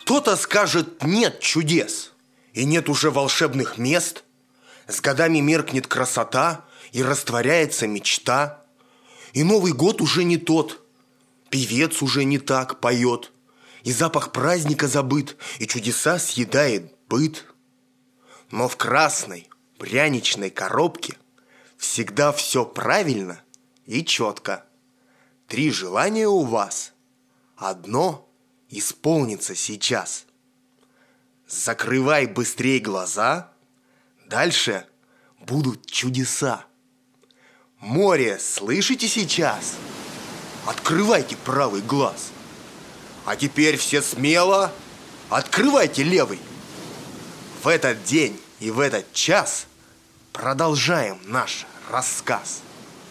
Кто-то скажет: нет чудес, и нет уже волшебных мест. С годами меркнет красота, и растворяется мечта. И Новый год уже не тот, певец уже не так поет, и запах праздника забыт, и чудеса съедает быт. Но в красной пряничной коробке всегда все правильно и четко. 3 желания у вас, одно исполнится сейчас. Закрывай быстрей глаза, дальше будут чудеса. Море слышите сейчас? Открывайте правый глаз. А теперь все смело открывайте левый. В этот день и в этот час продолжаем наш рассказ.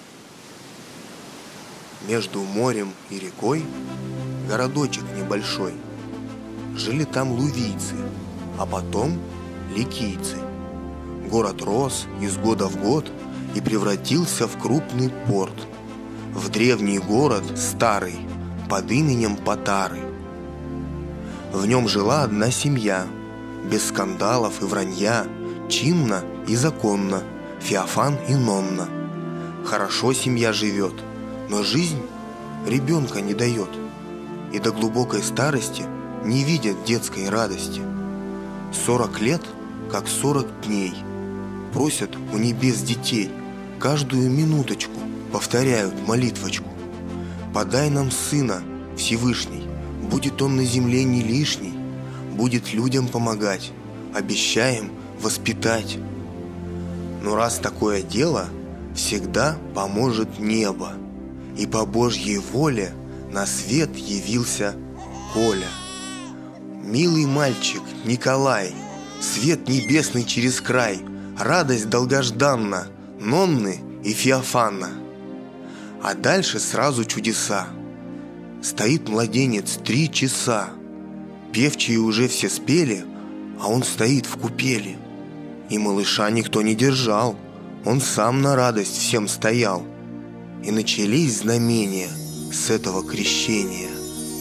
Между морем и рекой городочек небольшой. Жили там лувийцы, а потом ликийцы. Город рос из года в год и превратился в крупный порт, в древний город старый под именем Патары. В нем жила одна семья, без скандалов и вранья, чинно и законно, Феофан и Нонна. Хорошо семья живет, но жизнь ребенка не дает, и до глубокой старости не видят детской радости. 40 лет, как 40 дней, просят у небес детей, каждую минуточку повторяют молитвочку. Подай нам сына, Всевышний, будет он на земле не лишний, будет людям помогать, обещаем воспитать. Но раз такое дело, всегда поможет небо, и по Божьей воле на свет явился Коля. Милый мальчик Николай, свет небесный через край, радость долгожданна Нонны и Феофана. А дальше сразу чудеса. Стоит младенец 3 часа, певчие уже все спели, а он стоит в купели. И малыша никто не держал, он сам на радость всем стоял. И начались знамения с этого крещения.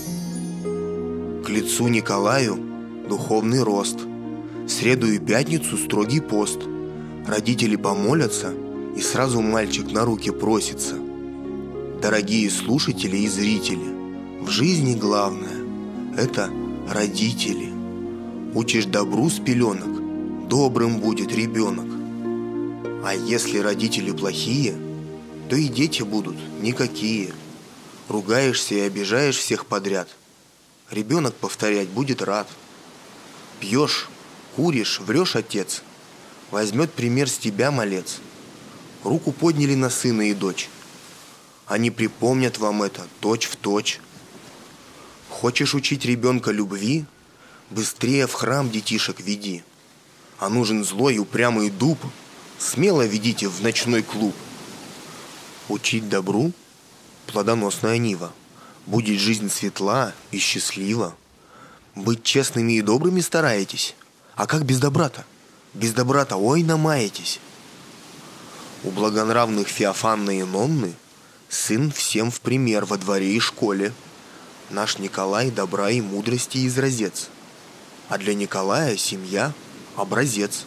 К лицу Николаю духовный рост, в среду и пятницу строгий пост. Родители помолятся, и сразу мальчик на руки просится. Дорогие слушатели и зрители, в жизни главное – это родители. Учишь добру с пеленок, добрым будет ребенок. А если родители плохие, то и дети будут никакие. Ругаешься и обижаешь всех подряд, ребенок повторять будет рад. Пьешь, куришь, врешь, отец, возьмет пример с тебя малец. Руку подняли на сына и дочь, они припомнят вам это точь в точь. Хочешь учить ребенка любви? Быстрее в храм детишек веди. А нужен злой упрямый дуб, смело ведите в ночной клуб. Учить добру – плодоносная нива, будет жизнь светла и счастлива. Быть честными и добрыми стараетесь, а как без добра-то? Без добра-то ой намаетесь. У благонравных Феофанны и Нонны сын всем в пример во дворе и школе. Наш Николай добра и мудрости изразец, а для Николая семья – образец.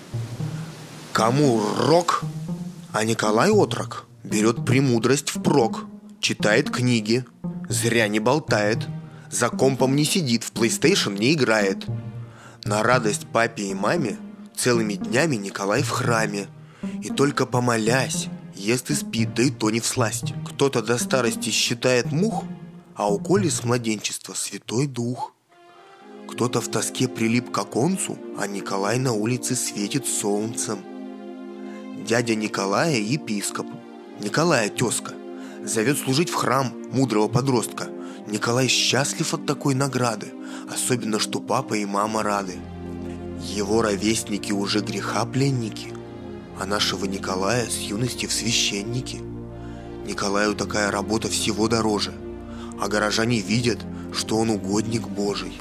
Кому рок, а Николай отрок, берет премудрость впрок, читает книги, зря не болтает, за компом не сидит, в PlayStation не играет. На радость папе и маме целыми днями Николай в храме, и только помолясь, ест и спит, да и то не всласть. Кто-то до старости считает мух, а у Коли с младенчества Святой Дух. Кто-то в тоске прилип к оконцу, а Николай на улице светит солнцем. Дядя Николая епископ, Николая тезка, зовет служить в храм мудрого подростка. Николай счастлив от такой награды, особенно что папа и мама рады. Его ровесники уже греха пленники, а нашего Николая с юности в священники. Николаю такая работа всего дороже, а горожане видят, что он угодник Божий.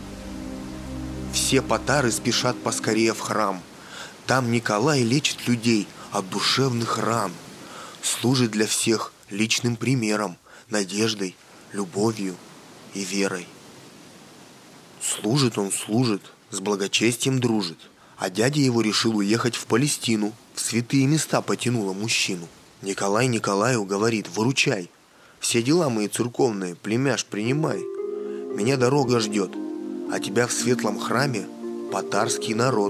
Все патары спешат поскорее в храм. Там Николай лечит людей от душевных ран, служит для всех личным примером, надеждой, любовью и верой. Служит он, служит, с благочестием дружит. А дядя его решил уехать в Палестину, в святые места потянуло мужчину. Николай Николаю говорит: выручай, все дела мои церковные, племяш, принимай. Меня дорога ждет, а тебя в светлом храме татарский народ.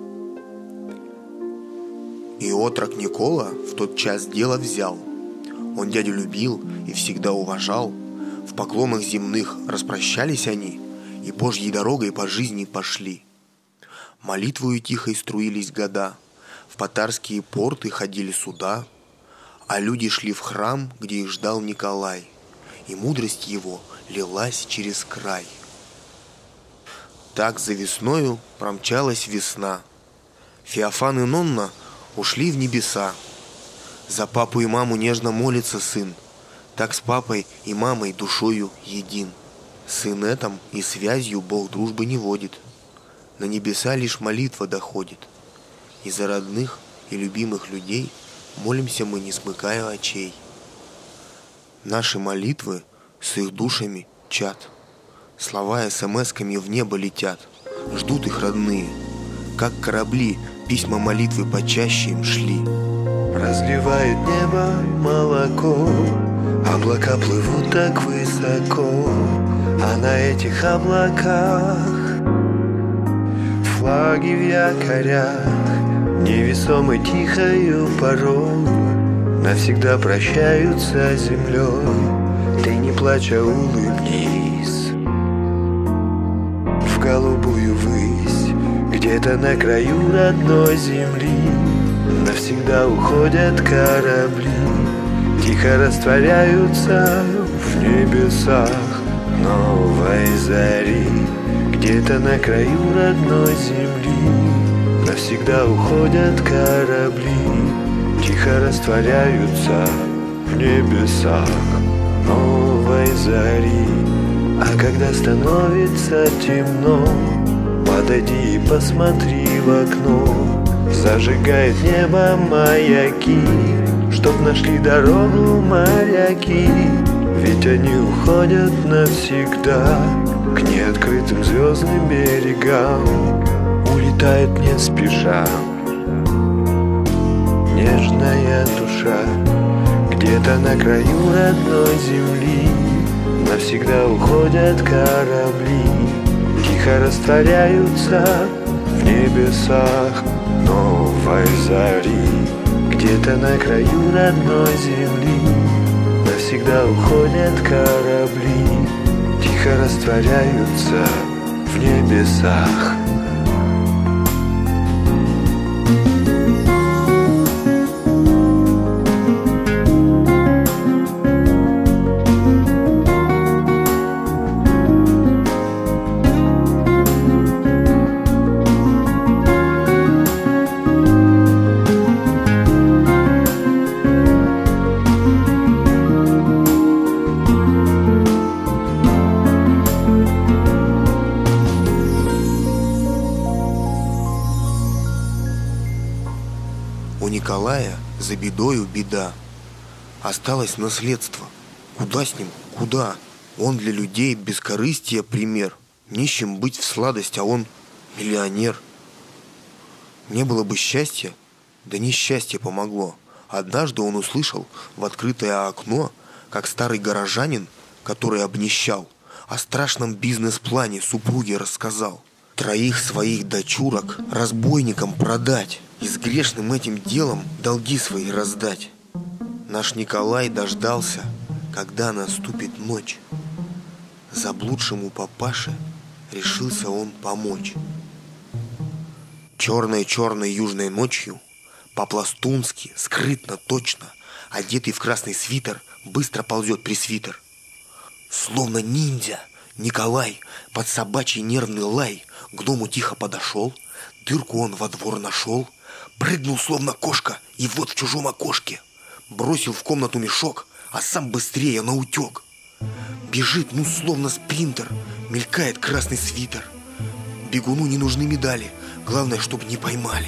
И отрок Никола в тот час дело взял. Он дядю любил и всегда уважал. В поклонах земных распрощались они и Божьей дорогой по жизни пошли. Молитвою тихой струились года, в татарские порты ходили суда, а люди шли в храм, где их ждал Николай, и мудрость его лилась через край. Так за весною промчалась весна. Феофан и Нонна ушли в небеса. За папу и маму нежно молится сын, так с папой и мамой душою един. С инетом и связью Бог дружбы не водит, на небеса лишь молитва доходит. И за родных и любимых людей молимся мы, не смыкая очей. Наши молитвы с их душами чат, слова смс-ками в небо летят, ждут их родные, как корабли, письма молитвы почаще им шли. Разливает небо молоко, облака плывут так высоко, а на этих облаках флаги в якорях, невесомы тихою порой, навсегда прощаются с землей. Ты не плачь, а улыбнись в голубую высь, где-то на краю родной земли навсегда уходят корабли, тихо растворяются в небесах новой зари. Где-то на краю родной земли навсегда уходят корабли, тихо растворяются в небесах новой зари. А когда становится темно, подойди и посмотри в окно. Зажигает небо маяки, чтоб нашли дорогу моряки. Ведь они уходят навсегда к неоткрытым звездным берегам. Улетает не спеша нежная душа, где-то на краю родной земли навсегда уходят корабли, тихо растворяются в небесах новой зари. Где-то на краю родной земли навсегда уходят корабли, тихо растворяются в небесах. У Николая за бедою беда. Осталось наследство. Куда с ним? Куда? Он для людей бескорыстия пример. Нищим быть в сладость, а он миллионер. Не было бы счастья, да несчастье помогло. Однажды он услышал в открытое окно, как старый горожанин, который обнищал, о страшном бизнес-плане супруге рассказал. 3 своих дочурок разбойникам продать и с грешным этим делом долги свои раздать. Наш Николай дождался, когда наступит ночь. Заблудшему папаше решился он помочь. Черной-черной южной ночью, по-пластунски, скрытно, точно, одетый в красный свитер, быстро ползет пресвитер. Словно ниндзя, Николай под собачий нервный лай к дому тихо подошел, дырку он во двор нашел, прыгнул словно кошка и вот в чужом окошке бросил в комнату мешок, а сам быстрее наутек. Бежит, ну словно спринтер, мелькает красный свитер. Бегуну не нужны медали, главное, чтоб не поймали.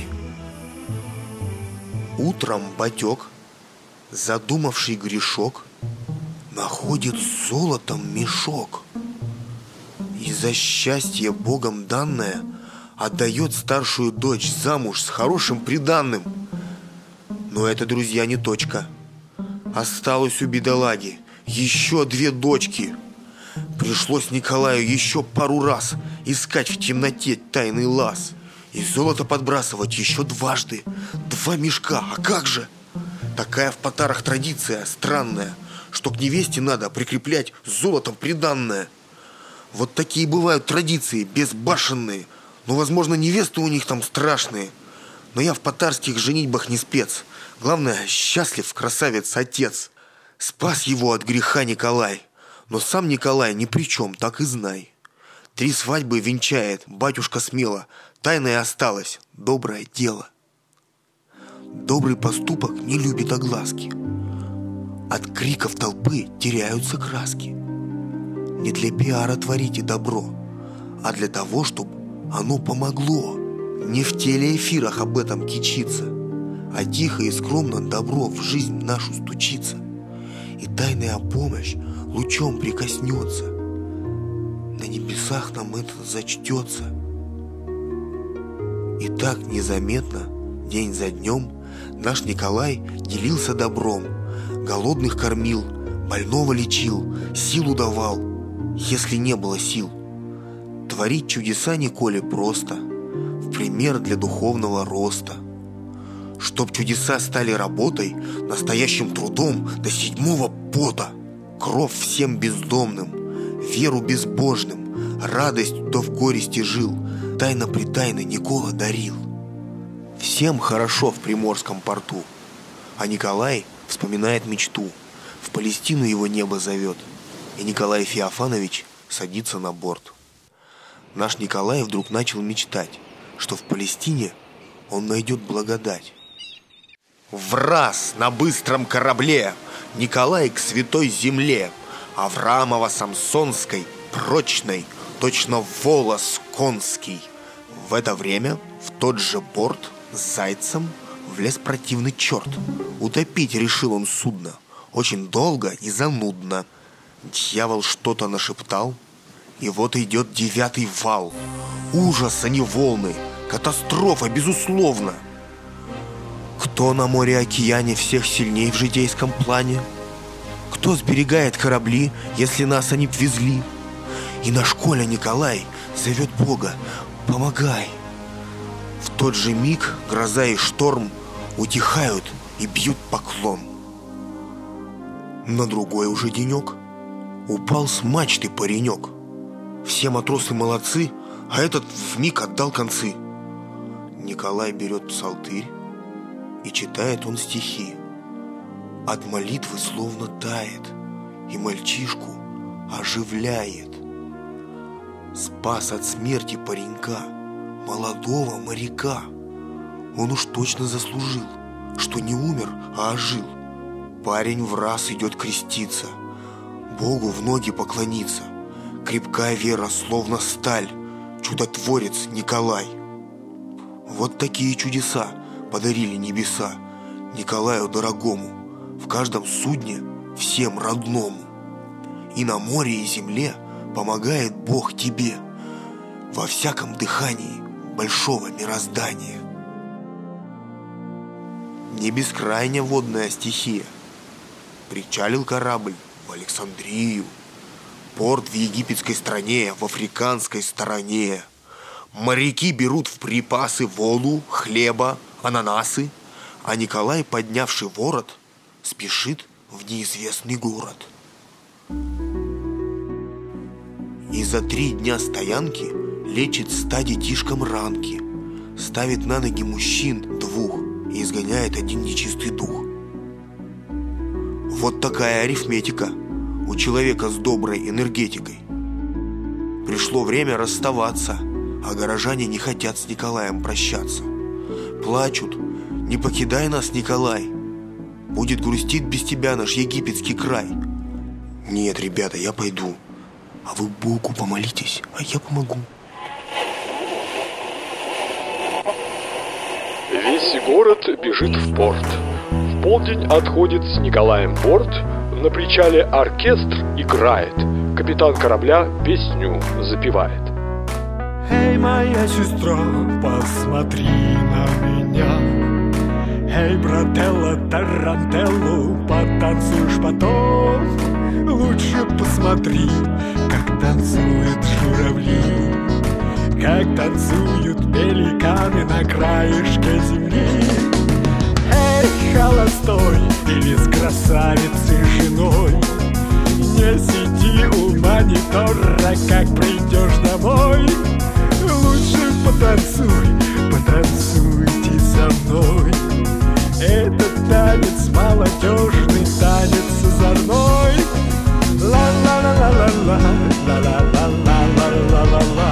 Утром батек, задумавший грешок, находит с золотом мешок. И за счастье Богом данное отдает старшую дочь замуж с хорошим приданным. Но это, друзья, не точка. Осталось у бедолаги еще 2 дочки. Пришлось Николаю еще пару раз искать в темноте тайный лаз и золото подбрасывать еще дважды. 2 мешка, а как же? Такая в Потарах традиция странная, что к невесте надо прикреплять золотом приданное. Вот такие бывают традиции, безбашенные. Но, возможно, невесты у них там страшные. Но я в потарских женитьбах не спец. Главное, счастлив красавец-отец. Спас его от греха Николай. Но сам Николай ни при чем, так и знай. 3 свадьбы венчает батюшка смело. Тайное осталось, доброе дело. Добрый поступок не любит огласки. От криков толпы теряются краски. Не для пиара творите добро, а для того, чтобы оно помогло. Не в телеэфирах об этом кичиться, а тихо и скромно добро в жизнь нашу стучится. И тайная помощь лучом прикоснется. На небесах нам это зачтется. И так незаметно, день за днем, наш Николай делился добром. Голодных кормил, больного лечил, силу давал, если не было сил. Творить чудеса Николе просто, в пример для духовного роста. Чтоб чудеса стали работой, настоящим трудом до 7-го пота. Кров всем бездомным, веру безбожным, радость, кто в горести жил, тайно-притайно Никола дарил. Всем хорошо в Приморском порту, а Николай вспоминает мечту. В Палестину его небо зовет, и Николай Феофанович садится на борт. Наш Николай вдруг начал мечтать, что в Палестине он найдет благодать. Враз на быстром корабле Николай к святой земле, Авраамово-Самсонской, прочной, точно волос конский. В это время в тот же борт с зайцем влез противный черт. Утопить решил он судно, очень долго и занудно. Дьявол что-то нашептал, и вот идет 9-й вал. Ужас, а не волны, катастрофа, безусловно. Кто на море-океане всех сильней в житейском плане? Кто сберегает корабли, если нас они б везли? И наш Коля Николай зовет Бога: помогай. В тот же миг гроза и шторм утихают и бьют поклон. На другой уже денек упал с мачты паренек. Все матросы молодцы, а этот вмиг отдал концы. Николай берет псалтырь, и читает он стихи. От молитвы словно тает, и мальчишку оживляет. Спас от смерти паренька, молодого моряка. Он уж точно заслужил, что не умер, а ожил. Парень враз идет креститься, Богу в ноги поклониться. Крепкая вера, словно сталь, чудотворец Николай. Вот такие чудеса подарили небеса Николаю дорогому, в каждом судне всем родному. И на море и земле помогает Бог тебе во всяком дыхании большого мироздания. Не бескрайняя водная стихия. Причалил корабль в Александрию. Порт в египетской стране, в африканской стороне. Моряки берут в припасы воду, хлеба, ананасы, а Николай, поднявший ворот, спешит в неизвестный город. И за 3 дня стоянки лечит 100 детишкам ранки, ставит на ноги мужчин 2 и изгоняет 1 нечистый дух. Вот такая арифметика у человека с доброй энергетикой. Пришло время расставаться, а горожане не хотят с Николаем прощаться. Плачут: не покидай нас, Николай, будет грустить без тебя наш египетский край. Нет, ребята, я пойду, а вы Богу помолитесь, а я помогу. Весь город бежит в порт. В полдень отходит с Николаем борт. На причале оркестр играет. капитан корабля песню запевает. Эй, моя сестра, посмотри на меня. Эй, брателло, тарантелло, потанцуешь потом. Лучше посмотри, как танцуют журавли, как танцуют пеликаны на краешке земли. Эй, холостой или с красавицей женой, не сиди у монитора, как придешь домой. Лучше потанцуй, потанцуйте со мной. Это танец молодежный, танец озорной. Ла-ла-ла-ла-ла-ла, ла-ла-ла-ла-ла-ла-ла-ла,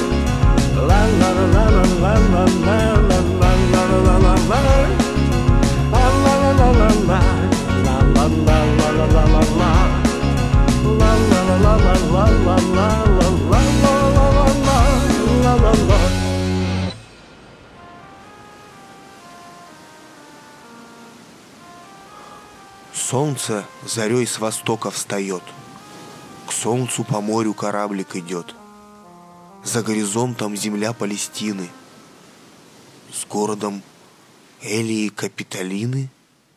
ла-ла-ла-ла-ла-ла-ла-ла-ла-ла-ла-ла, ла-ла-ла-ла-ла-ла, ла-ла-ла-ла-ла-ла-ла-ла-ла-ла-ла-ла-ла-ла-ла-ла. Солнце зарей с востока встает. К солнцу по морю кораблик идет. За горизонтом земля Палестины. С городом Элии Капитолины.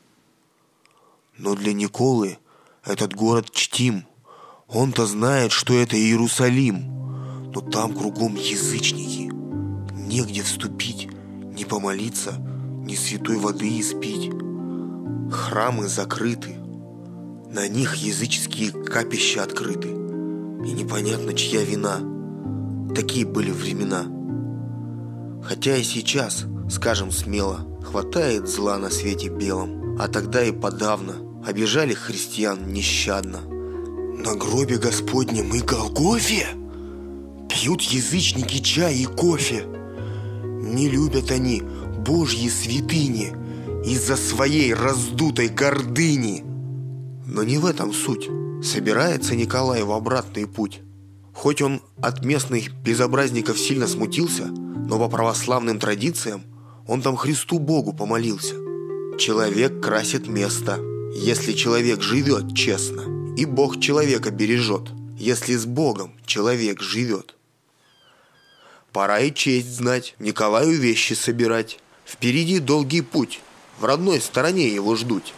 Но для Николы этот город чтим. Он-то знает, что это Иерусалим. Но там кругом язычники. Негде вступить, не помолиться, ни святой воды испить. Храмы закрыты, на них языческие капища открыты. И непонятно, чья вина. Такие были времена. Хотя и сейчас, скажем смело, хватает зла на свете белом. А тогда и подавно обижали христиан нещадно. На гробе Господнем и Голгофе пьют язычники чай и кофе. Не любят они Божьи святыни из-за своей раздутой гордыни. Но не в этом суть. Собирается Николай в обратный путь. Хоть он от местных безобразников сильно смутился, но по православным традициям он там Христу Богу помолился. Человек красит место, если человек живет честно, и Бог человека бережет, если с Богом человек живет. Пора и честь знать, Николаю вещи собирать. Впереди долгий путь, в родной стороне его ждут.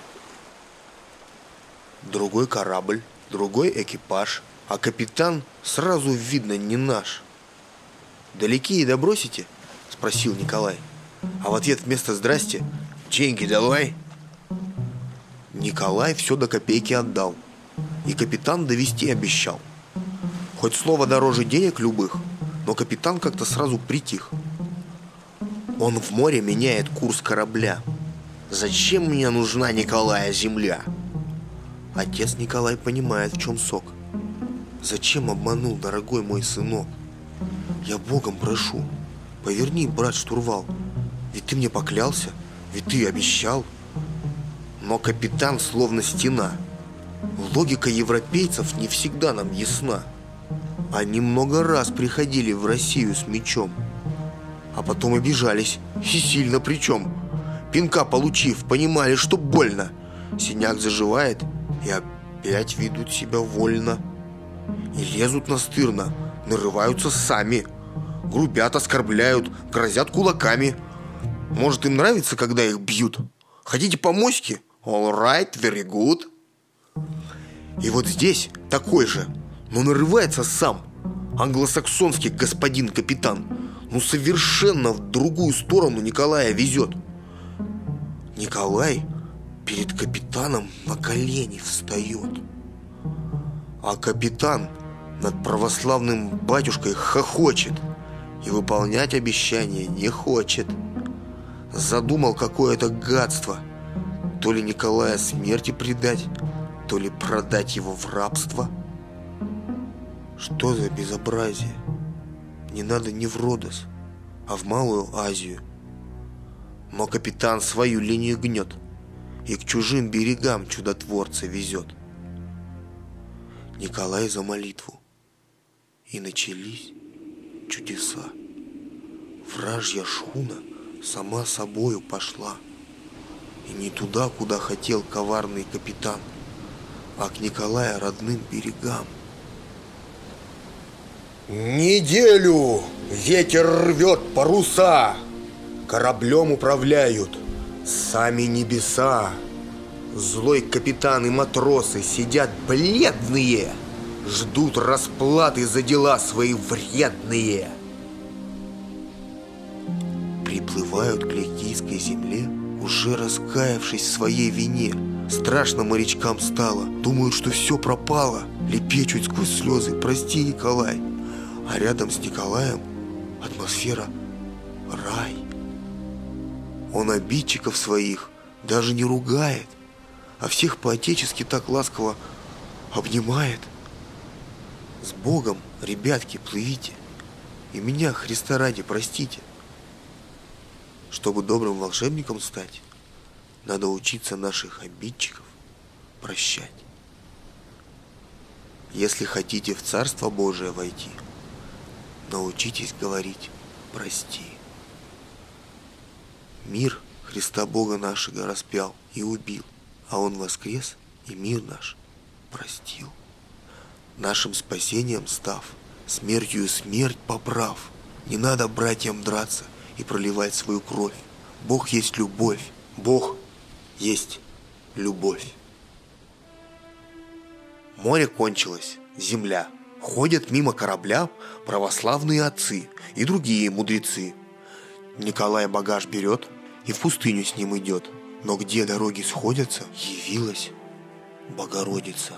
Другой корабль, другой экипаж, а капитан сразу видно не наш. «Далеки и добросите?» – спросил Николай. А в ответ вместо «здрасте» – «деньги давай». Николай все до копейки отдал, и капитан довести обещал. Хоть слово дороже денег любых, но капитан как-то сразу притих. Он в море меняет курс корабля. «Зачем мне нужна, Николая, земля?» Отец Николай понимает, в чем сок. «Зачем обманул, дорогой мой сынок? Я Богом прошу, поверни, брат, штурвал. Ведь ты мне поклялся, ведь ты обещал». Но капитан словно стена. Логика европейцев не всегда нам ясна. Они много раз приходили в Россию с мечом, а потом обижались, и сильно причем. Пинка получив, понимали, что больно. Синяк заживает, и опять ведут себя вольно. И лезут настырно, нарываются сами. Грубят, оскорбляют, грозят кулаками. Может, им нравится, когда их бьют? Хотите по моське? All right, very good. И вот здесь такой же, но нарывается сам. Англосаксонский господин капитан. Ну совершенно в другую сторону Николая везет. Николай перед капитаном на колени встает. А капитан над православным батюшкой хохочет и выполнять обещание не хочет. Задумал какое-то гадство. То ли Николая смерти предать, то ли продать его в рабство. Что за безобразие? Не надо не в Родос, а в Малую Азию. Но капитан свою линию гнет и к чужим берегам чудотворца везет. Николай за молитву. И начались чудеса. Вражья шхуна сама собою пошла. И не туда, куда хотел коварный капитан, а к Николая родным берегам. Неделю ветер рвет паруса, кораблем управляют сами небеса. Злой капитан и матросы сидят бледные, ждут расплаты за дела свои вредные. Приплывают к Ликийской земле, уже раскаявшись в своей вине. Страшно морячкам стало, думают, что все пропало, лепечут сквозь слезы: прости, Николай. А рядом с Николаем атмосфера рай. Он обидчиков своих даже не ругает, а всех по-отечески так ласково обнимает. С Богом, ребятки, плывите, и меня, Христа ради, простите. Чтобы добрым волшебником стать, надо учиться наших обидчиков прощать. Если хотите в Царство Божие войти, научитесь говорить «прости». Мир Христа Бога нашего распял и убил, а Он воскрес и мир наш простил. Нашим спасением став, смертью смерть поправ, не надо братьям драться и проливать свою кровь. Бог есть любовь, Бог есть любовь. Море кончилось, земля. Ходят мимо корабля православные отцы и другие мудрецы. Николай багаж берет и в пустыню с ним идет. Но где дороги сходятся, явилась Богородица.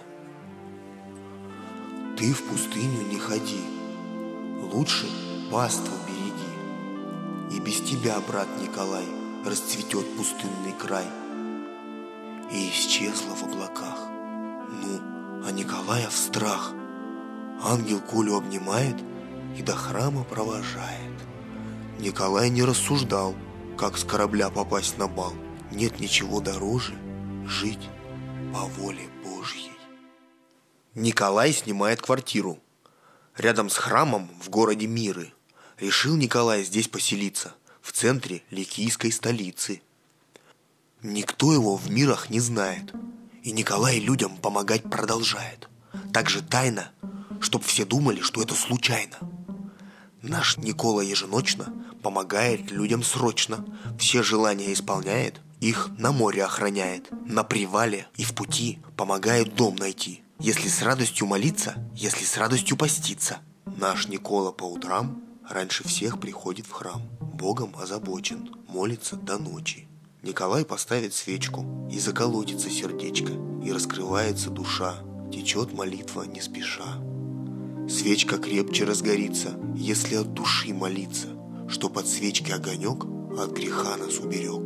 Ты в пустыню не ходи, лучше паству береги. И без тебя, брат Николай, расцветет пустынный край. И исчезла в облаках. Ну, а Николая в страх. Ангел Колю обнимает и до храма провожает. Николай не рассуждал, как с корабля попасть на бал. Нет ничего дороже жить по воле Божьей. Николай снимает квартиру рядом с храмом в городе Миры. Решил Николай здесь поселиться, в центре ликийской столицы. Никто его в Мирах не знает, и Николай людям помогать продолжает. Так же тайно, чтоб все думали, что это случайно. Наш Никола еженочно помогает людям срочно, все желания исполняет, их на море охраняет, на привале и в пути помогает дом найти. Если с радостью молиться, если с радостью поститься. Наш Никола по утрам раньше всех приходит в храм, Богом озабочен, молится до ночи. Николай поставит свечку, и заколотится сердечко, и раскрывается душа, течет молитва не спеша. Свечка крепче разгорится, если от души молиться, чтоб от свечки огонек от греха нас уберег.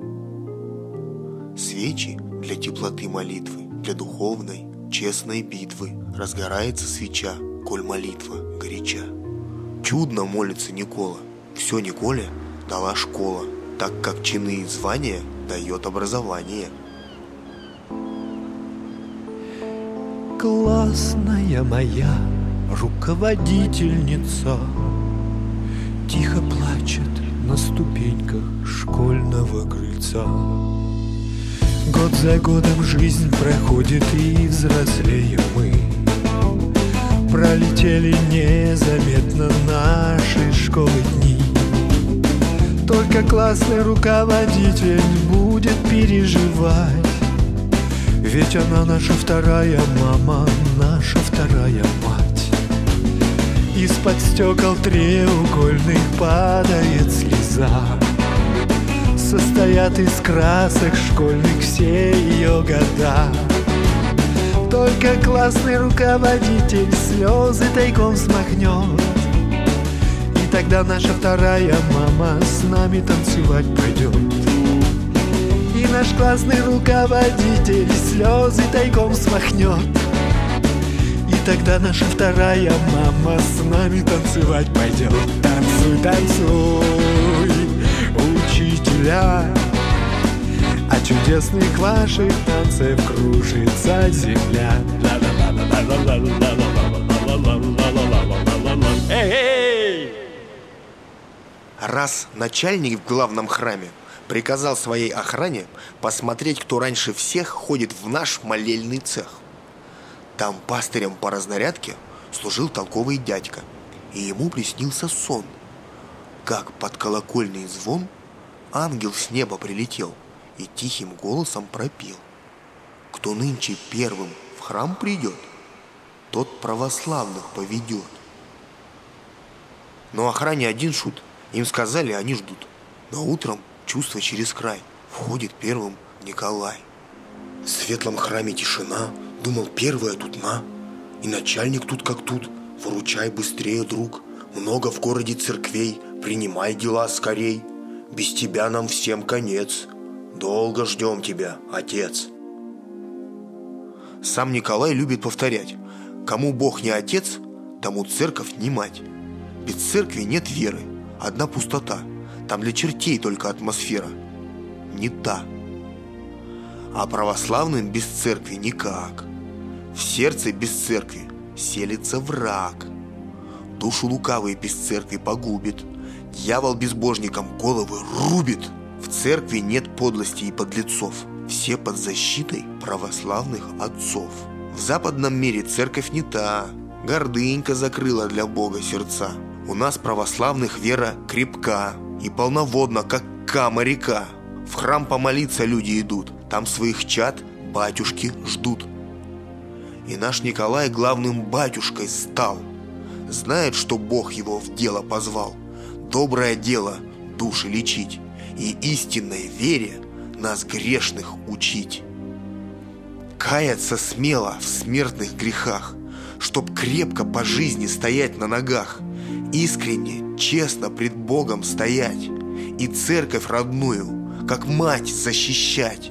Свечи для теплоты молитвы, для духовной, честной битвы. Разгорается свеча, коль молитва горяча. Чудно молится Никола, все Николе дала школа, так как чины и звания дает образование. Классная моя руководительница тихо плачет на ступеньках школьного крыльца. Год за годом жизнь проходит, и взрослеем мы. Пролетели незаметно наши школы дни. Только классный руководитель будет переживать, ведь она наша вторая мама, наша вторая мать. Из-под стекол треугольных падает слеза. Состоят из красок школьных все ее года. Только классный руководитель слезы тайком смахнет, и тогда наша вторая мама с нами танцевать пойдет. И наш классный руководитель слезы тайком смахнет, и тогда наша вторая мама с нами танцевать пойдет. Танцуй, танцуй, учителя, от чудесных ваших танцев кружится земля. Раз начальник в главном храме приказал своей охране посмотреть, кто раньше всех ходит в наш молельный цех. Там пастырем по разнарядке служил толковый дядька и ему приснился сон, как под колокольный звон ангел с неба прилетел и тихим голосом пропел: кто нынче первым в храм придет, тот православных поведет. Но охране один шут, им сказали, они ждут. Но утром, чувство через край, входит первым Николай. В светлом храме тишина, думал, первая тут на. И начальник тут как тут, выручай быстрее, друг. Много в городе церквей, принимай дела скорей. Без тебя нам всем конец, долго ждем тебя, отец. Сам Николай любит повторять: кому Бог не отец, тому церковь не мать. Без церкви нет веры, одна пустота. Там для чертей только атмосфера не та. А православным без церкви никак. В сердце без церкви селится враг. Душу лукавый без церкви погубит. Дьявол безбожникам головы рубит. В церкви нет подлости и подлецов. Все под защитой православных отцов. В западном мире церковь не та. Гордынька закрыла для Бога сердца. У нас православных вера крепка и полноводна, как кама река. В храм помолиться люди идут, там своих чад батюшки ждут. И наш Николай главным батюшкой стал. Знает, что Бог его в дело позвал. Доброе дело души лечить и истинной вере нас грешных учить. Каяться смело в смертных грехах, чтоб крепко по жизни стоять на ногах, искренне, честно пред Богом стоять и церковь родную, как мать, защищать.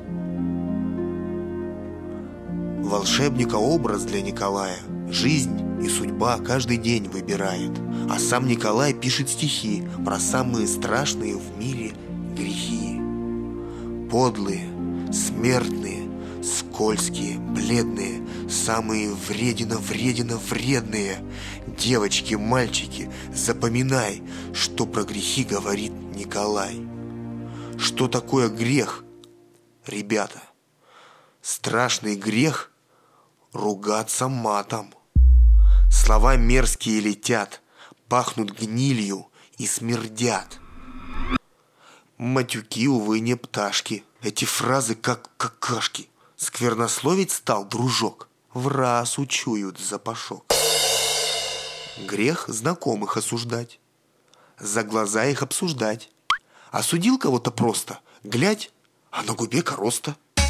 Волшебника образ для Николая жизнь и судьба каждый день выбирает. А сам Николай пишет стихи про самые страшные в мире грехи. Подлые, смертные, скользкие, бледные, самые вредные. Девочки, мальчики, запоминай, что про грехи говорит Николай. Что такое грех, ребята? Страшный грех — ругаться матом. Слова мерзкие летят, пахнут гнилью и смердят. Матюки, увы, не пташки. Эти фразы как какашки. Сквернословить стал, дружок, в раз учуют запашок. Грех знакомых осуждать, за глаза их обсуждать. Осудил кого-то просто, глядь, а на губе короста.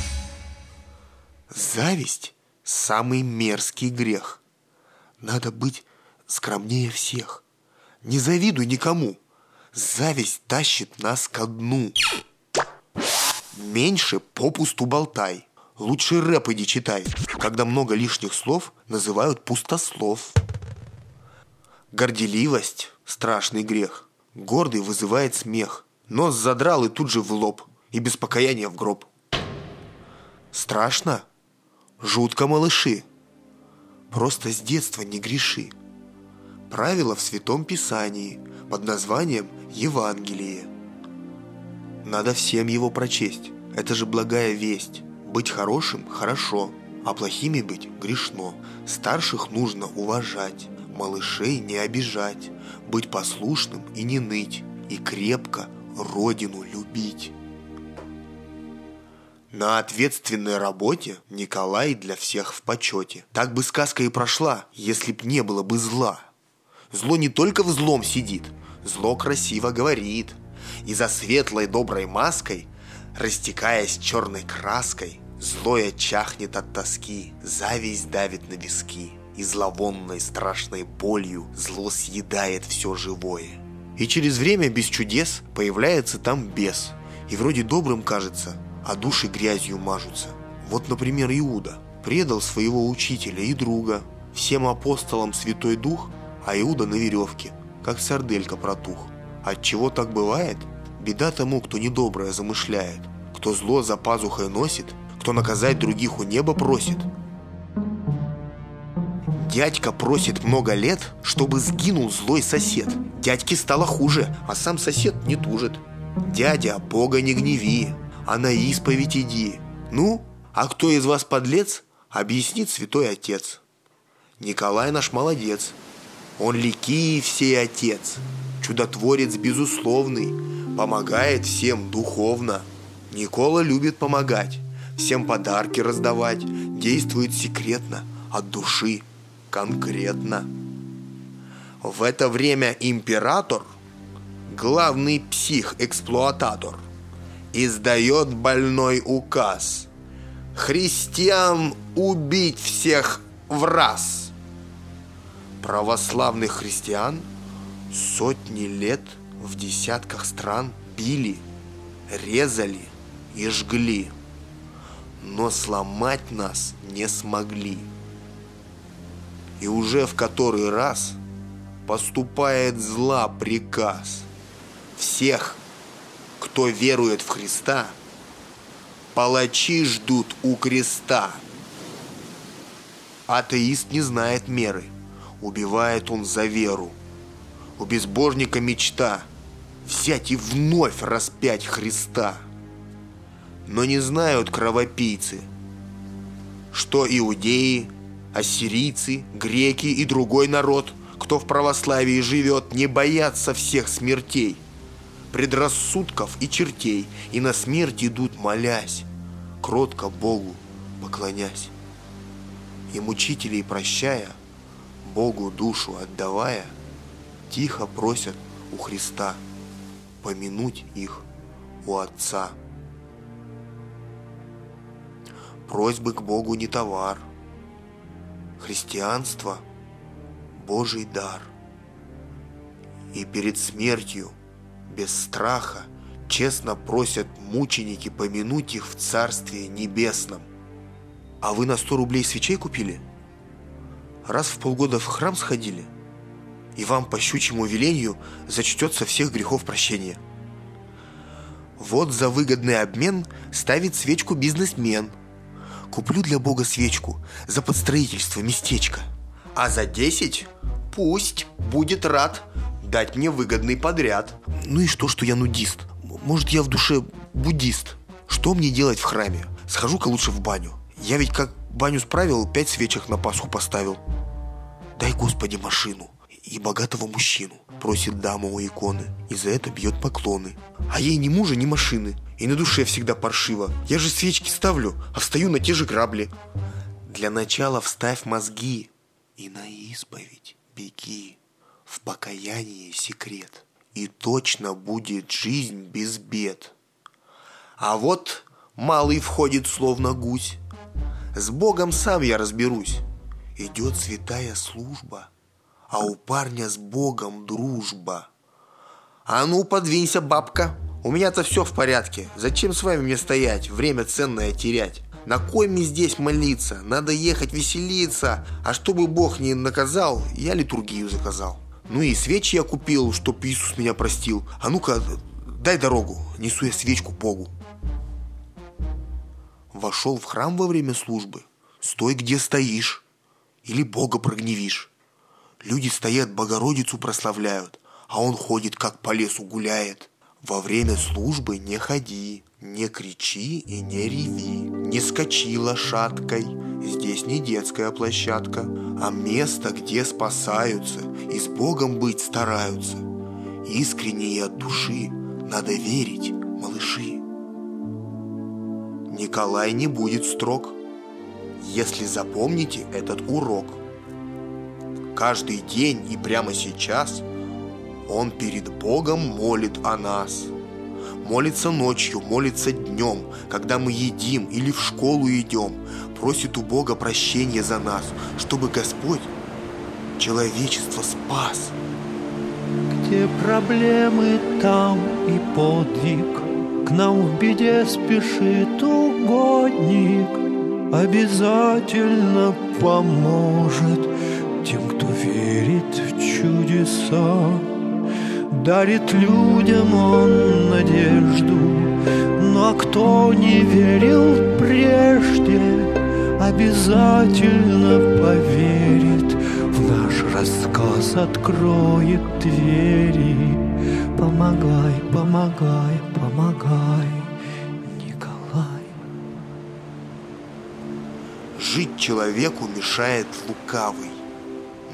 Зависть – самый мерзкий грех. Надо быть скромнее всех. Не завидуй никому. Зависть тащит нас ко дну. Меньше попусту болтай. Лучше рэп иди читай, когда много лишних слов называют пустослов. Горделивость – страшный грех. Гордый вызывает смех. Нос задрал и тут же в лоб. И без покаяния в гроб. Страшно? Жутко, малыши. Просто с детства не греши. Правило в Святом Писании под названием Евангелие. Надо всем его прочесть. Это же благая весть. Быть хорошим – хорошо, а плохими быть – грешно. Старших нужно уважать, малышей не обижать, быть послушным и не ныть, и крепко родину любить. На ответственной работе Николай для всех в почете. Так бы сказка и прошла, если б не было бы зла. Зло не только в злом сидит, зло красиво говорит. И за светлой доброй маской, растекаясь черной краской, злое чахнет от тоски, зависть давит на виски, и зловонной страшной болью зло съедает все живое. И через время без чудес появляется там бес, и вроде добрым кажется, а души грязью мажутся. Вот, например, Иуда предал своего учителя и друга, всем апостолам Святой Дух, а Иуда на веревке, как сарделька протух. Отчего так бывает? Беда тому, кто недоброе замышляет, кто зло за пазухой носит, кто наказать других у неба просит. Дядька просит много лет, чтобы сгинул злой сосед. Дядьке стало хуже, а сам сосед не тужит. Дядя, Бога не гневи, а на исповедь иди. Ну, а кто из вас подлец, объяснит святой отец. Николай наш молодец. Он Ликий всей отец, чудотворец безусловный, помогает всем духовно. Никола любит помогать, всем подарки раздавать, действует секретно, от души, конкретно. В это время император, главный псих-эксплуататор, издает больной указ: христиан убить всех в раз. Православных христиан сотни лет в десятках стран били, резали и жгли, но сломать нас не смогли. И уже в который раз поступает зла приказ: всех, кто верует в Христа, палачи ждут у креста. Атеист не знает меры, убивает он за веру. У безбожника мечта взять и вновь распять Христа. Но не знают кровопийцы, что иудеи, ассирийцы, греки и другой народ, кто в православии живет, не боятся всех смертей, предрассудков и чертей, и на смерть идут, молясь, кротко Богу поклонясь. И мучителей прощая, Богу душу отдавая, тихо просят у Христа помянуть их у Отца. Просьбы к Богу не товар, христианство – Божий дар. И перед смертью без страха честно просят мученики помянуть их в Царстве Небесном. А вы на 100 рублей свечей купили? Раз в полгода в храм сходили? И вам по щучьему велению зачтется всех грехов прощения. Вот за выгодный обмен ставит свечку бизнесмен. Куплю для Бога свечку за подстроительство местечка. А за 10 пусть будет рад дать мне выгодный подряд. Ну и что я нудист? Может, я в душе буддист? Что мне делать в храме? Схожу-ка лучше в баню. Я ведь как баню справил, 5 свечек на Пасху поставил. Дай, Господи, машину и богатого мужчину, просит дама у иконы, и за это бьет поклоны. А ей ни мужа, ни машины, и на душе всегда паршиво. Я же свечки ставлю, а встаю на те же грабли. Для начала вставь мозги и на исповедь беги. В покаянии секрет, и точно будет жизнь без бед. А вот малый входит словно гусь. С Богом сам я разберусь. Идет святая служба, а у парня с Богом дружба. А ну, подвинься, бабка, у меня-то все в порядке. Зачем с вами мне стоять, время ценное терять? На кой мне здесь молиться? Надо ехать веселиться. А чтобы Бог не наказал, я литургию заказал. Ну и свечи я купил, чтоб Иисус меня простил. А ну-ка, дай дорогу, несу я свечку Богу. Вошел в храм во время службы. Стой, где стоишь, или Бога прогневишь. Люди стоят, Богородицу прославляют, а он ходит, как по лесу гуляет. Во время службы не ходи, не кричи и не реви, не скачи лошадкой. Здесь не детская площадка, а место, где спасаются и с Богом быть стараются. Искренне и от души надо верить, малыши. Николай не будет строг, если запомните этот урок. Каждый день и прямо сейчас он перед Богом молит о нас. Молится ночью, молится днем, когда мы едим или в школу идем. Просит у Бога прощения за нас, чтобы Господь человечество спас. Где проблемы, там и подвиг. К нам в беде спешит угодник. Обязательно поможет тем, кто верит в чудеса. Дарит людям он надежду, ну а кто не верил прежде, обязательно поверит, в наш рассказ откроет двери. Помогай, помогай, помогай, Николай. Жить человеку мешает лукавый,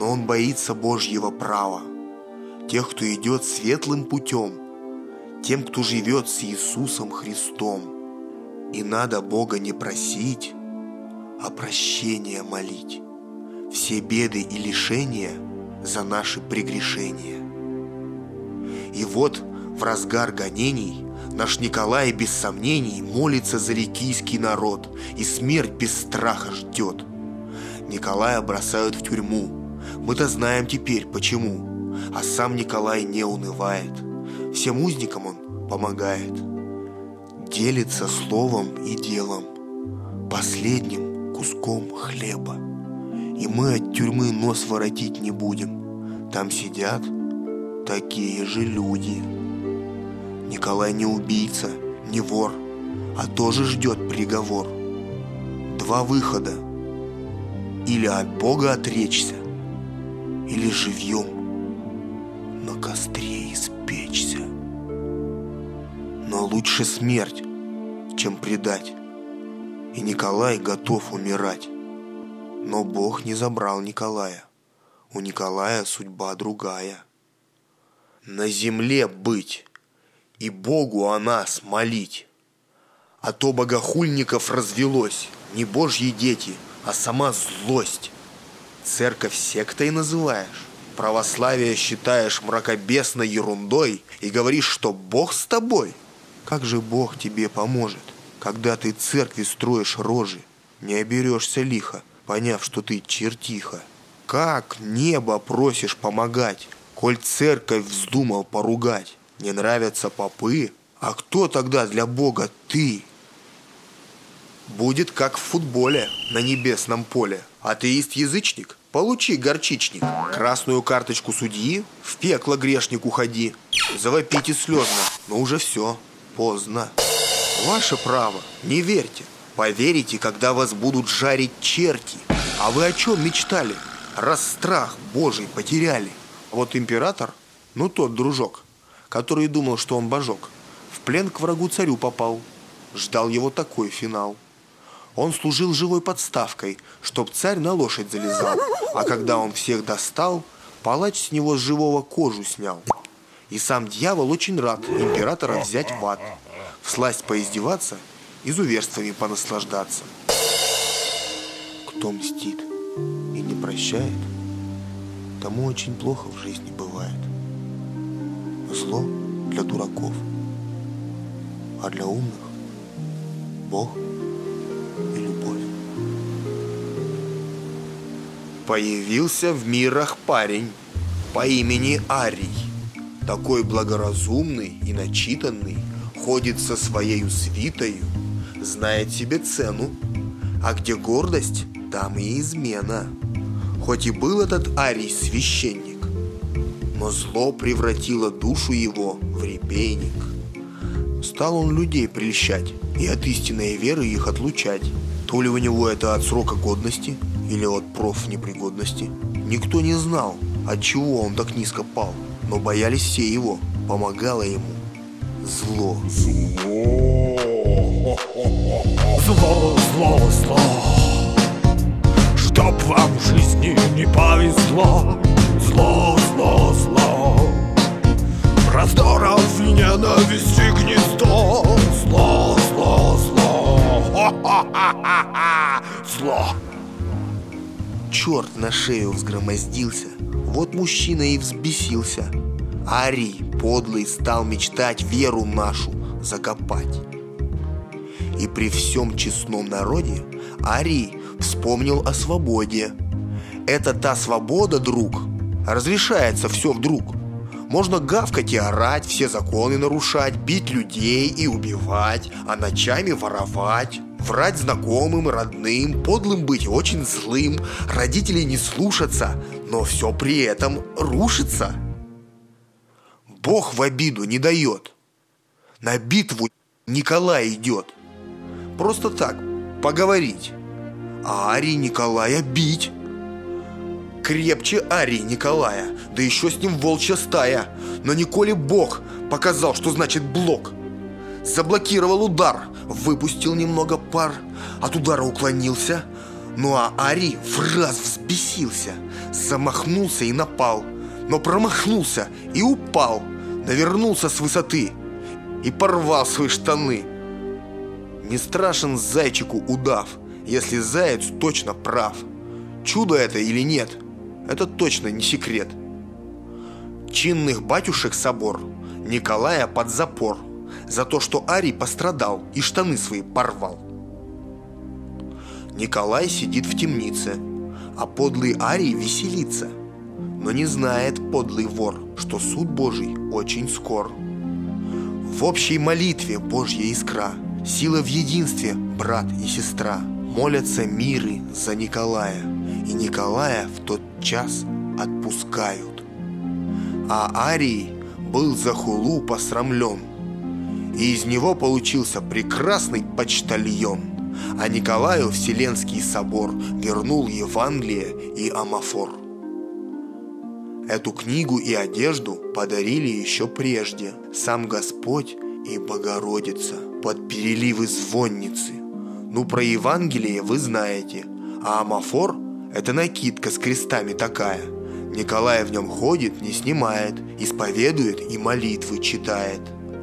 но он боится Божьего права, тех, кто идет светлым путем, тем, кто живет с Иисусом Христом. И надо Бога не просить, а прощения молить. Все беды и лишения за наши прегрешения. И вот в разгар гонений наш Николай без сомнений молится за ликийский народ и смерть без страха ждет. Николая бросают в тюрьму, мы-то знаем теперь почему, а сам Николай не унывает, всем узникам он помогает. Делится словом и делом, последним куском хлеба. И мы от тюрьмы нос воротить не будем, там сидят такие же люди. Николай не убийца, не вор, а тоже ждет приговор. Два выхода: или от Бога отречься, или живьем на костре испечься. Но лучше смерть, чем предать, и Николай готов умирать. Но Бог не забрал Николая, у Николая судьба другая. На земле быть и Богу о нас молить, а то богохульников развелось не божьи дети, а сама злость. Церковь сектой называешь, православие считаешь мракобесной ерундой и говоришь, что Бог с тобой. Как же Бог тебе поможет, когда ты церкви строишь рожи, не оберешься лихо, поняв, что ты чертиха? Как небо просишь помогать, коль церковь вздумал поругать? Не нравятся попы, а кто тогда для Бога ты? Будет как в футболе на небесном поле. Атеист-язычник? Получи горчичник. Красную карточку судьи? В пекло грешник уходи. Завопите слезно, но уже все, поздно. Ваше право, не верьте. Поверите, когда вас будут жарить черти. А вы о чем мечтали, раз страх Божий потеряли? Вот император, ну тот дружок, который думал, что он божок, в плен к врагу-царю попал. Ждал его такой финал. Он служил живой подставкой, чтоб царь на лошадь залезал. А когда он всех достал, палач с него с живого кожу снял. И сам дьявол очень рад императора взять в ад, всласть поиздеваться, изуверствами понаслаждаться. Кто мстит и не прощает, тому очень плохо в жизни бывает. Зло для дураков, а для умных Бог и любовь. Появился в мирах парень по имени Арий. Такой благоразумный и начитанный, ходит со своею свитою, знает себе цену, а где гордость, там и измена. Хоть и был этот Арий священник, но зло превратило душу его в репейник. Стал он людей прельщать и от истинной веры их отлучать. То ли у него это от срока годности или от профнепригодности, никто не знал, от чего он так низко пал, но боялись все его, помогало ему зло. Зло, зло, зло, чтоб вам в жизни не повезло. Зло, зло, зло, раздоров и ненависти гнездо. Зло, зло, зло, зло. Черт на шею взгромоздился, вот мужчина и взбесился. Арий подлый стал мечтать веру нашу закопать. И при всем честном народе Арий вспомнил о свободе. Это та свобода, друг, разрешается все вдруг. Можно гавкать и орать, все законы нарушать, бить людей и убивать, а ночами воровать, врать знакомым, родным, подлым быть очень злым, родителей не слушаться, но все при этом рушится. Бог в обиду не дает. На битву Николай идет. Просто так, поговорить. А Арий Николая бить. Крепче Арий Николая, да еще с ним волчья стая. Но Николе Бог показал, что значит блок. Заблокировал удар, выпустил немного пар, от удара уклонился. Ну а Арий в раз взбесился, замахнулся и напал, но промахнулся и упал, навернулся с высоты и порвал свои штаны. Не страшен зайчику удав, если заяц точно прав. Чудо это или нет, это точно не секрет. Чинных батюшек собор, Николая под запор, за то, что Арий пострадал и штаны свои порвал. Николай сидит в темнице, а подлый Арий веселится. Но не знает подлый вор, что суд Божий очень скор. В общей молитве Божья искра, сила в единстве, брат и сестра. Молятся миры за Николая, и Николая в тот час отпускают. А Арий был за хулу посрамлен, и из него получился прекрасный почтальон. А Николаю Вселенский собор вернул Евангелие и амафор. Эту книгу и одежду подарили еще прежде сам Господь и Богородица под переливы звонницы. Ну, про Евангелие вы знаете, а амафор – это накидка с крестами такая. Николай в нем ходит, не снимает, исповедует и молитвы читает.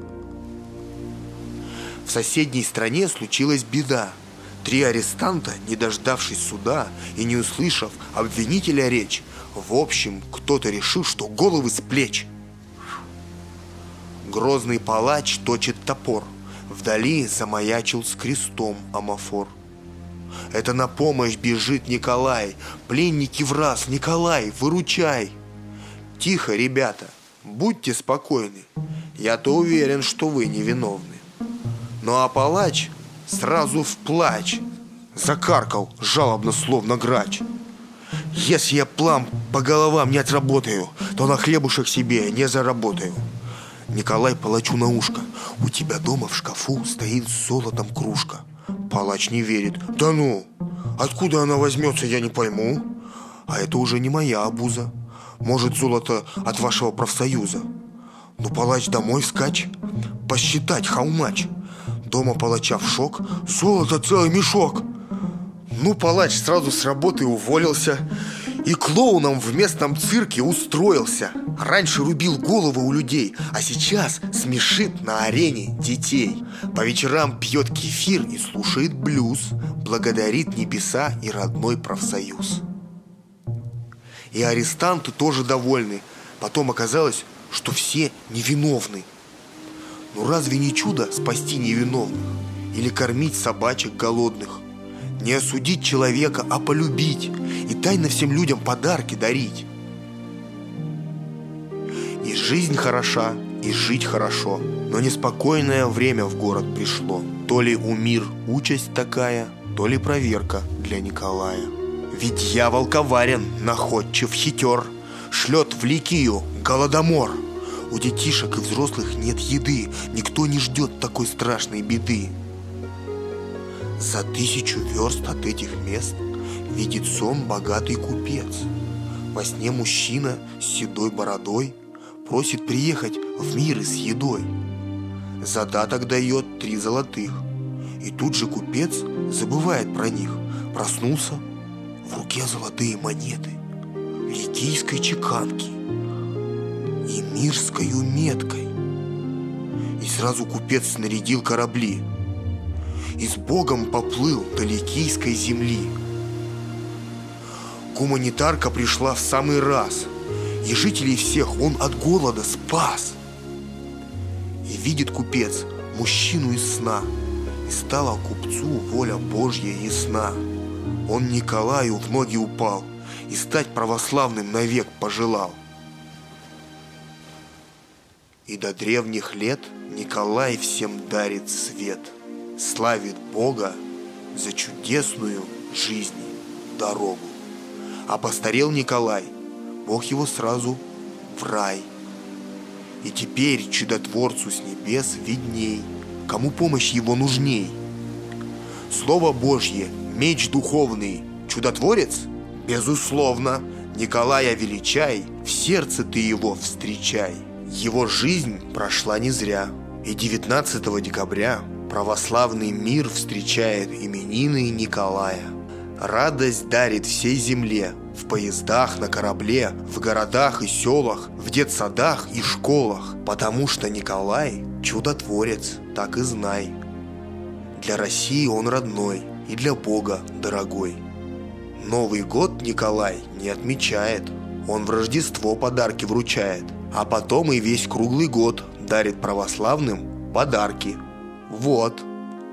В соседней стране случилась беда. 3 арестанта, не дождавшись суда и не услышав обвинителя речь, в общем, кто-то решил, что головы с плеч. Грозный палач точит топор. Вдали замаячил с крестом амафор. Это на помощь бежит Николай. Пленники враз, Николай, выручай. Тихо, ребята, будьте спокойны. Я-то уверен, что вы невиновны. Ну а палач сразу в плач закаркал, жалобно, словно грач. Если я плам по головам не отработаю, то на хлебушек себе не заработаю. Николай палачу на ушко: у тебя дома в шкафу стоит с золотом кружка. Палач не верит: да ну, откуда она возьмется, я не пойму. А это уже не моя обуза. Может, золото от вашего профсоюза. Ну, палач домой скач, посчитать хаумач. Дома палача в шок: золото целый мешок. Ну, палач сразу с работы уволился и клоуном в местном цирке устроился. Раньше рубил головы у людей, а сейчас смешит на арене детей. По вечерам пьет кефир и слушает блюз, благодарит небеса и родной профсоюз. И арестанты тоже довольны. Потом оказалось, что все невиновны. Ну разве не чудо спасти невиновных? Или кормить собачек голодных? Не осудить человека, а полюбить и тайно всем людям подарки дарить. И жизнь хороша, и жить хорошо, но неспокойное время в город пришло. То ли у мир участь такая, то ли проверка для Николая. Ведь дьявол коварен, находчив, хитер, шлет в Ликию голодомор. У детишек и взрослых нет еды, никто не ждет такой страшной беды. За 1000 верст от этих мест видит сон богатый купец. Во сне мужчина с седой бородой просит приехать в мир с едой. Задаток дает 3 золотых. И тут же купец забывает про них. Проснулся, в руке золотые монеты ликийской чеканки и мирскою меткой. И сразу купец снарядил корабли и с Богом поплыл до ликийской земли. Гуманитарка пришла в самый раз, и жителей всех он от голода спас. И видит купец мужчину из сна, и стала купцу воля Божья ясна. Он Николаю в ноги упал и стать православным навек пожелал. И до древних лет Николай всем дарит свет, славит Бога за чудесную жизнь дорогу. А постарел Николай, Бог его сразу в рай. И теперь чудотворцу с небес видней, кому помощь его нужней. Слово Божье, меч духовный, чудотворец? Безусловно, Николая величай, в сердце ты его встречай. Его жизнь прошла не зря, и 19 декабря православный мир встречает именины Николая. Радость дарит всей земле, В поездах, на корабле, в городах и селах, в детсадах и школах. Потому что Николай – чудотворец, так и знай. Для России он родной и для Бога дорогой. Новый год Николай не отмечает, он в Рождество подарки вручает, а потом и весь круглый год дарит православным подарки. Вот.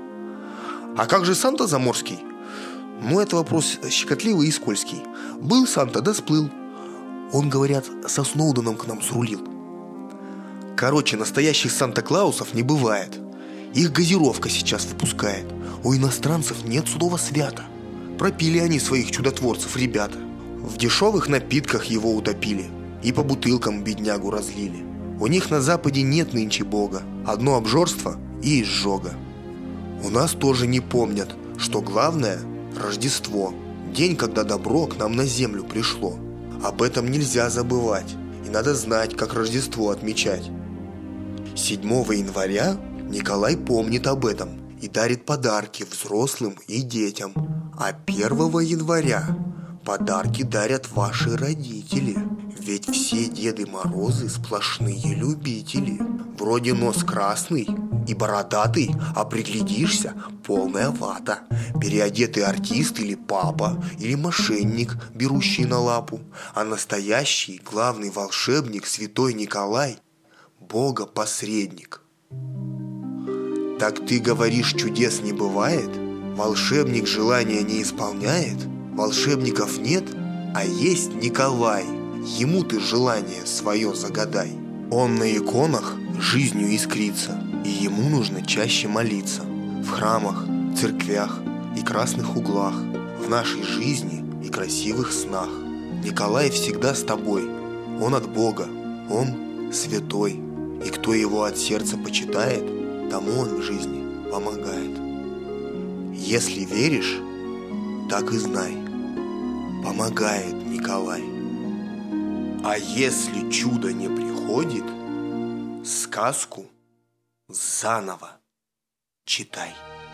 А как же Санта Заморский? Ну, это вопрос щекотливый и скользкий. Был Санта, да сплыл. Он, говорят, со Сноуденом к нам срулил. Короче, настоящих Санта-Клаусов не бывает. Их газировка сейчас выпускает. У иностранцев нет судова свята. Пропили они своих чудотворцев, ребята. В дешевых напитках его утопили и по бутылкам беднягу разлили. У них на Западе нет нынче Бога. Одно обжорство и изжога. У нас тоже не помнят, что главное – Рождество. День, когда добро к нам на землю пришло. Об этом нельзя забывать, и надо знать, как Рождество отмечать. 7 января Николай помнит об этом и дарит подарки взрослым и детям. А 1 января подарки дарят ваши родители. Ведь все Деды Морозы сплошные любители. Вроде нос красный и бородатый, а приглядишься – полная вата. Переодетый артист или папа, или мошенник, берущий на лапу. А настоящий главный волшебник святой Николай – Бога-посредник. Так ты говоришь, чудес не бывает? Волшебник желания не исполняет? Волшебников нет, а есть Николай. Ему ты желание свое загадай. Он на иконах жизнью искрится, и ему нужно чаще молиться. В храмах, церквях и красных углах, в нашей жизни и красивых снах. Николай всегда с тобой, он от Бога, он святой. И кто его от сердца почитает, тому он в жизни помогает. Если веришь, так и знай, помогает Николай. А если чудо не приходит, сказку заново читай.